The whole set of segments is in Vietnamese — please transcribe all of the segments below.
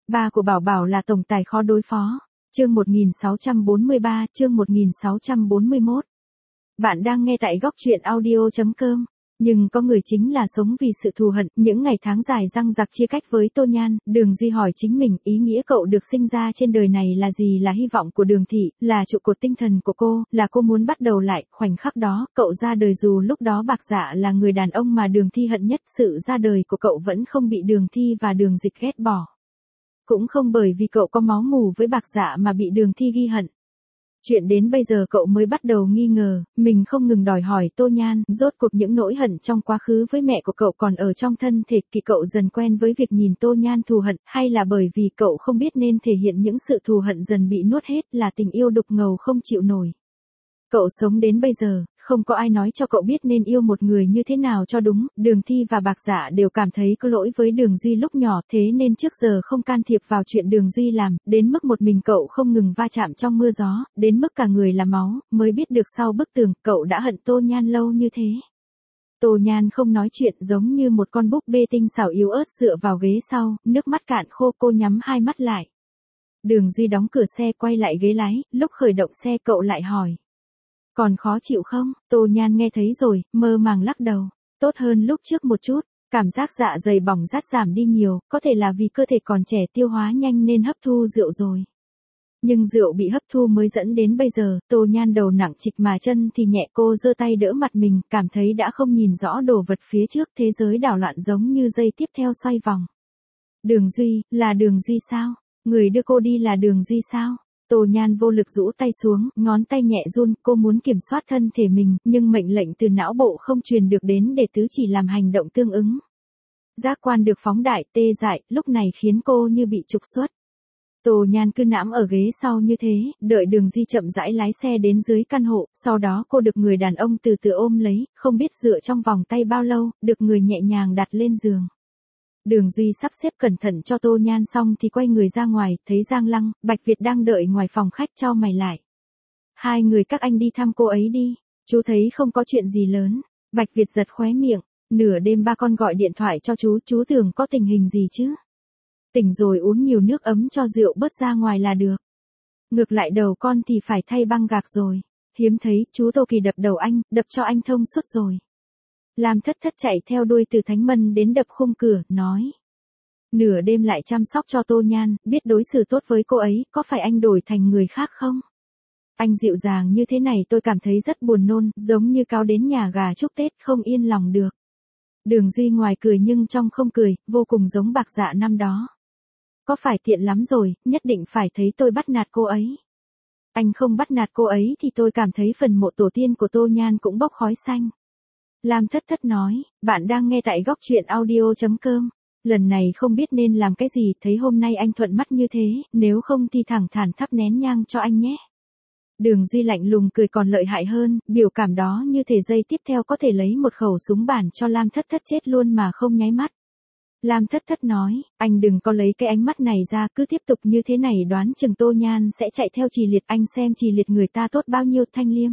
Ba của Bảo Bảo là tổng tài khó đối phó. Chương 1643, chương 1641. Bạn đang nghe tại góc truyện audio.com. Nhưng có người chính là sống vì sự thù hận, những ngày tháng dài răng rặc chia cách với Tô Nhan. Đường Duy hỏi chính mình, ý nghĩa cậu được sinh ra trên đời này là gì, là hy vọng của Đường thị, là trụ cột tinh thần của cô, là cô muốn bắt đầu lại. Khoảnh khắc đó, cậu ra đời dù lúc đó Bạc Dạ là người đàn ông mà Đường Thi hận nhất, sự ra đời của cậu vẫn không bị Đường Thi và Đường Dịch ghét bỏ. Cũng không bởi vì cậu có máu mủ với Bạc Dạ mà bị Đường Thi ghi hận. Chuyện đến bây giờ cậu mới bắt đầu nghi ngờ, mình không ngừng đòi hỏi Tô Nhan, rốt cuộc những nỗi hận trong quá khứ với mẹ của cậu còn ở trong thân thể, kỳ cậu dần quen với việc nhìn Tô Nhan thù hận, hay là bởi vì cậu không biết nên thể hiện những sự thù hận dần bị nuốt hết, là tình yêu đục ngầu không chịu nổi. Cậu sống đến bây giờ, không có ai nói cho cậu biết nên yêu một người như thế nào cho đúng. Đường Thi và Bạc Dạ đều cảm thấy có lỗi với Đường Duy lúc nhỏ, thế nên trước giờ không can thiệp vào chuyện Đường Duy làm, đến mức một mình cậu không ngừng va chạm trong mưa gió, đến mức cả người là máu, mới biết được sau bức tường, cậu đã hận Tô Nhan lâu như thế. Tô Nhan không nói chuyện, giống như một con búp bê tinh xảo yếu ớt dựa vào ghế sau, nước mắt cạn khô, cô nhắm hai mắt lại. Đường Duy đóng cửa xe quay lại ghế lái, lúc khởi động xe cậu lại hỏi. Còn khó chịu không? Tô Nhan nghe thấy rồi, mơ màng lắc đầu. Tốt hơn lúc trước một chút, cảm giác dạ dày bỏng rát giảm đi nhiều, có thể là vì cơ thể còn trẻ tiêu hóa nhanh nên hấp thu rượu rồi. Nhưng rượu bị hấp thu mới dẫn đến bây giờ. Tô Nhan đầu nặng trịch mà chân thì nhẹ, cô giơ tay đỡ mặt mình, cảm thấy đã không nhìn rõ đồ vật phía trước, thế giới đảo loạn giống như dây tiếp theo xoay vòng. Đường Duy, là Đường Duy sao? Người đưa cô đi là Đường Duy sao? Tô Nhan vô lực rũ tay xuống, ngón tay nhẹ run, cô muốn kiểm soát thân thể mình, nhưng mệnh lệnh từ não bộ không truyền được đến để tứ chỉ làm hành động tương ứng. Giác quan được phóng đại, tê dại, lúc này khiến cô như bị trục xuất. Tô Nhan cứ nãm ở ghế sau như thế, đợi Đường Duy chậm rãi lái xe đến dưới căn hộ, sau đó cô được người đàn ông từ từ ôm lấy, không biết dựa trong vòng tay bao lâu, được người nhẹ nhàng đặt lên giường. Đường Duy sắp xếp cẩn thận cho Tô Nhan xong thì quay người ra ngoài, thấy Giang Lăng, Bạch Việt đang đợi ngoài phòng khách, chau mày lại. Hai người các anh đi thăm cô ấy đi, chú thấy không có chuyện gì lớn. Bạch Việt giật khóe miệng, nửa đêm ba con gọi điện thoại cho chú tưởng có tình hình gì chứ. Tỉnh rồi uống nhiều nước ấm cho rượu bớt ra ngoài là được. Ngược lại đầu con thì phải thay băng gạc rồi. Hiếm thấy, chú Tô Kỳ đập đầu anh, đập cho anh thông suốt rồi. Lam Thất Thất chạy theo đuôi từ Thánh Mân đến đập khung cửa, nói. Nửa đêm lại chăm sóc cho Tô Nhan, biết đối xử tốt với cô ấy, có phải anh đổi thành người khác không? Anh dịu dàng như thế này tôi cảm thấy rất buồn nôn, giống như cáo đến nhà gà chúc Tết, không yên lòng được. Đường Duy ngoài cười nhưng trong không cười, vô cùng giống Bạc Dạ năm đó. Có phải tiện lắm rồi, nhất định phải thấy tôi bắt nạt cô ấy. Anh không bắt nạt cô ấy thì tôi cảm thấy phần mộ tổ tiên của Tô Nhan cũng bốc khói xanh. Lam Thất Thất nói, bạn đang nghe tại góc truyện audio.com. Lần này không biết nên làm cái gì, thấy hôm nay anh thuận mắt như thế, nếu không thì thẳng thắn thắp nén nhang cho anh nhé. Đường Duy lạnh lùng cười còn lợi hại hơn, biểu cảm đó như thể giây tiếp theo có thể lấy một khẩu súng bản cho Lam Thất Thất chết luôn mà không nháy mắt. Lam Thất Thất nói, anh đừng có lấy cái ánh mắt này ra, cứ tiếp tục như thế này đoán chừng Tô Nhan sẽ chạy theo Trì Liệt, anh xem Trì Liệt người ta tốt bao nhiêu. Thanh Liêm.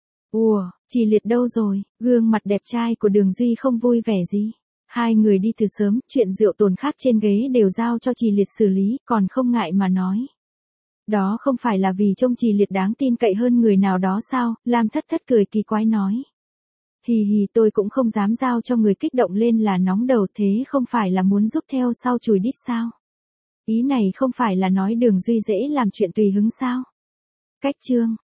Ủa, Trì Liệt đâu rồi? Gương mặt đẹp trai của Đường Duy không vui vẻ gì. Hai người đi từ sớm, chuyện rượu tồn khác trên ghế đều giao cho Trì Liệt xử lý, còn không ngại mà nói. Đó không phải là vì trông Trì Liệt đáng tin cậy hơn người nào đó sao? Lam Thất Thất cười kỳ quái nói. Hì hì, tôi cũng không dám giao cho người kích động lên là nóng đầu, thế không phải là muốn giúp theo sau chùi đít sao? Ý này không phải là nói Đường Duy dễ làm chuyện tùy hứng sao? Cách chương.